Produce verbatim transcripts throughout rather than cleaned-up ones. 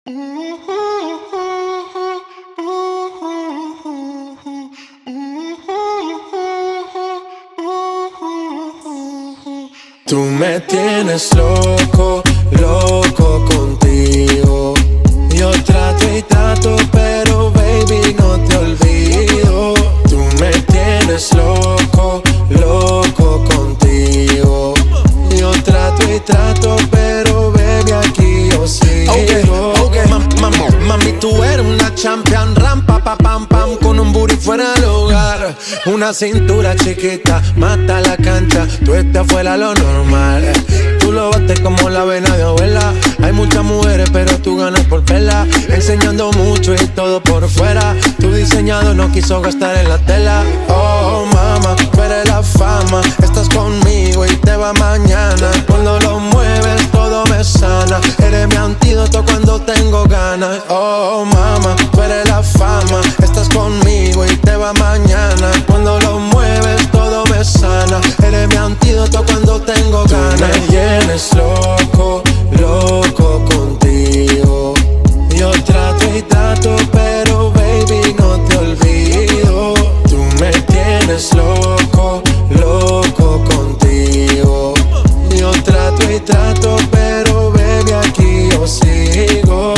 Tú me tienes loco, loco contigo. Yo trato y trato, pero baby no te olvido. Tú me tienes loco, loco contigo. Yo trato y trato, pero baby aquí yo sigo. Okay, okay. Mam, mam, mami, tú eres una champion, rampa, pa, pam, pam, con un booty fuera del hogar. Una cintura chiquita, mata la cancha, tú estás fuera lo normal. Tú lo bates como la vena de abuela. Hay muchas mujeres, pero tú ganas por vela. Enseñando mucho y todo por fuera. Tu diseñado no quiso gastar en la tela. Oh, mama, tú eres la fama. Estás conmigo y te va mañana. Cuando lo mueves todo me sana. Eres mi antídoto cuando tengo ganas. Oh, mama, tú eres la fama. Estás conmigo y te va mañana. Cuando lo mueves todo me sana. Eres mi antídoto cuando tengo ganas. Tú me tienes loco, loco contigo. Yo trato y trato, pero baby no te olvido. Tú me tienes loco, loco contigo. Yo trato y trato, pero baby aquí yo sigo.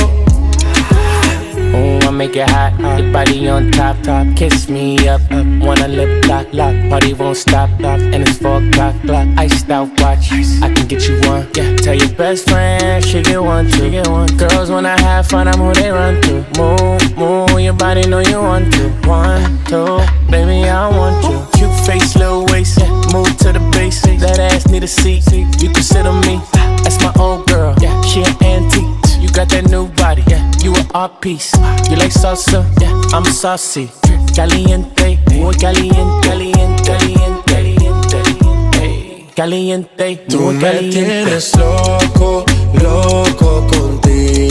Oh, I make it hot, your body on top, top. Kiss me up, up. Wanna lip lock, lock. Party won't stop, stop. And it's four o'clock, clock. Iced out watch, I can get you one. Yeah, tell your best friend she get one too. Get one. Girls wanna have fun, I'm who they run to. Move, move, your body know you want to. One, two, baby I want you. Cute face, little waist, yeah. Move to the base. That ass need a seat, you can sit on me. That's my old girl, yeah. She an antique. You got that new body, yeah. You an art piece. You like salsa, yeah. I'm saucy. Caliente, muy caliente, caliente, caliente, caliente, caliente. Tú me tienes loco, loco contigo.